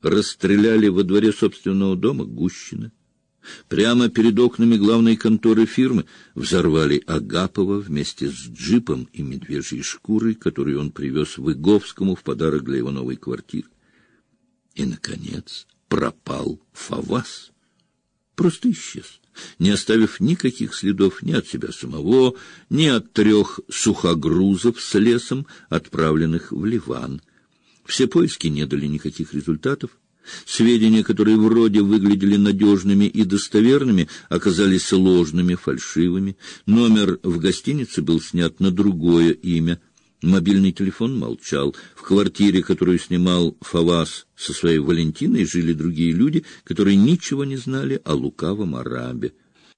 расстреляли во дворе собственного дома Гущина. Прямо перед окнами главной конторы фирмы взорвали Агапова вместе с джипом и медвежьей шкурой, которую он привез Выговскому в подарок для его новой квартиры. И, наконец, пропал Фавас. Просто исчез, не оставив никаких следов ни от себя самого, ни от 3 сухогрузов с лесом, отправленных в Ливан. Все поиски не дали никаких результатов. Сведения, которые вроде выглядели надежными и достоверными, оказались ложными, фальшивыми. Номер в гостинице был снят на другое имя. Мобильный телефон молчал. В квартире, которую снимал Фавас со своей Валентиной, жили другие люди, которые ничего не знали о лукавом арабе.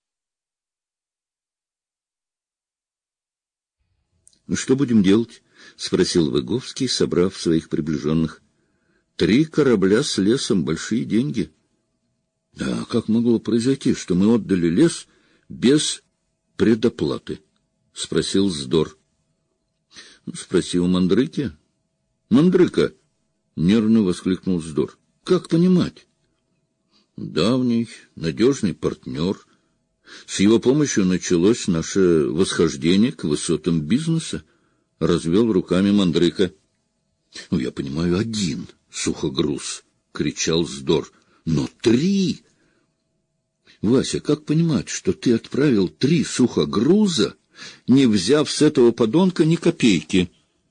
— Что будем делать? — спросил Выговский, собрав своих приближенных. 3 корабля с лесом — большие деньги. — Да как могло произойти, что мы отдали лес без предоплаты? — спросил Здор. — Спроси у Мандрыки. — Мандрыка! — нервно воскликнул Здор. — Как понимать? — Давний, надежный партнер. С его помощью началось наше восхождение к высотам бизнеса. — развел руками Мандрыка. — Ну, я понимаю, 1 сухогруз, — кричал Здор. — Но 3! Вася, как понимать, что ты отправил 3 сухогруза, не взяв с этого подонка ни копейки?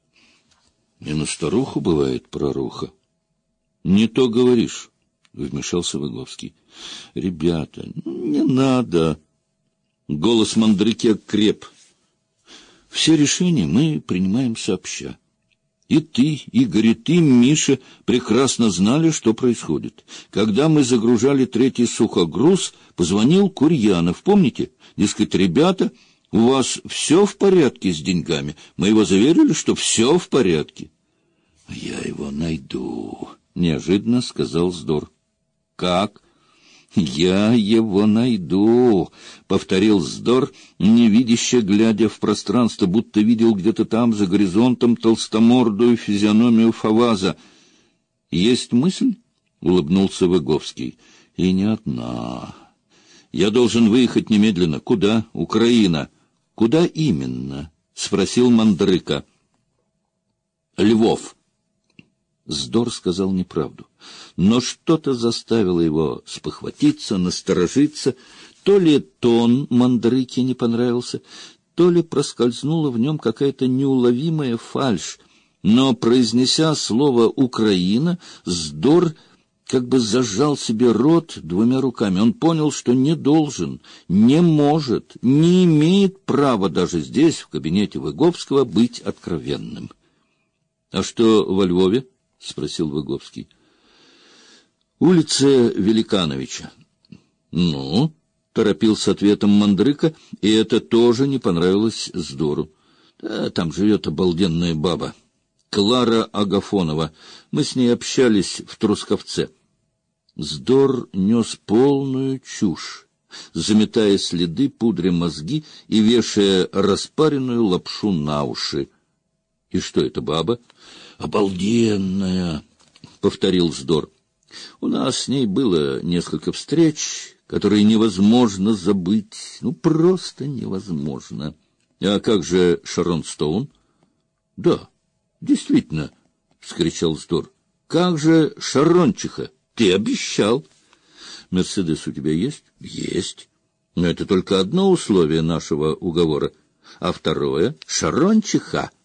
— И на старуху бывает пророха. — Не то говоришь, — вмешался Выговский. — Ребята, не надо. Голос Мандрыки окреп. Все решения мы принимаем сообща. И ты, Игорь, и ты, Миша, прекрасно знали, что происходит. Когда мы загружали 3-й сухогруз, позвонил Курьянов. Помните? Дескать, ребята, у вас все в порядке с деньгами. Мы его заверили, что все в порядке. — Я его найду, — неожиданно сказал Здор. — Как? — Я его найду, — повторил Здор, невидяще глядя в пространство, будто видел где-то там, за горизонтом, толстомордую физиономию Фаваза. — Есть мысль? — улыбнулся Выговский. — И не одна. Я должен выехать немедленно. Куда? Украина. — Куда именно? — спросил Мандрыка. — Львов. Здор сказал неправду, но что-то заставило его спохватиться, насторожиться. То ли тон Мандрыки не понравился, то ли проскользнула в нем какая-то неуловимая фальшь, но, произнеся слово «Украина», Здор как бы зажал себе рот 2 руками. Он понял, что не должен, не может, не имеет права даже здесь, в кабинете Выговского, быть откровенным. — А что во Львове? — спросил Выговский. — Улица Великановича. — Ну? — торопил с ответом Мандрыка, и это тоже не понравилось Здору. — Да, там живет обалденная баба. Клара Агафонова. Мы с ней общались в Трусковце. Здор нес полную чушь, заметая следы, пудря мозги и вешая распаренную лапшу на уши. — И что это баба? — Обалденная, — повторил Здор. — У нас с ней было несколько встреч, которые невозможно забыть. Ну, просто невозможно. — А как же Шарон Стоун? — Да, действительно, — вскричал Здор. — Как же Шарончиха? Ты обещал. — Мерседес у тебя есть? — Есть. Но это только одно условие нашего уговора. А второе — Шарончиха.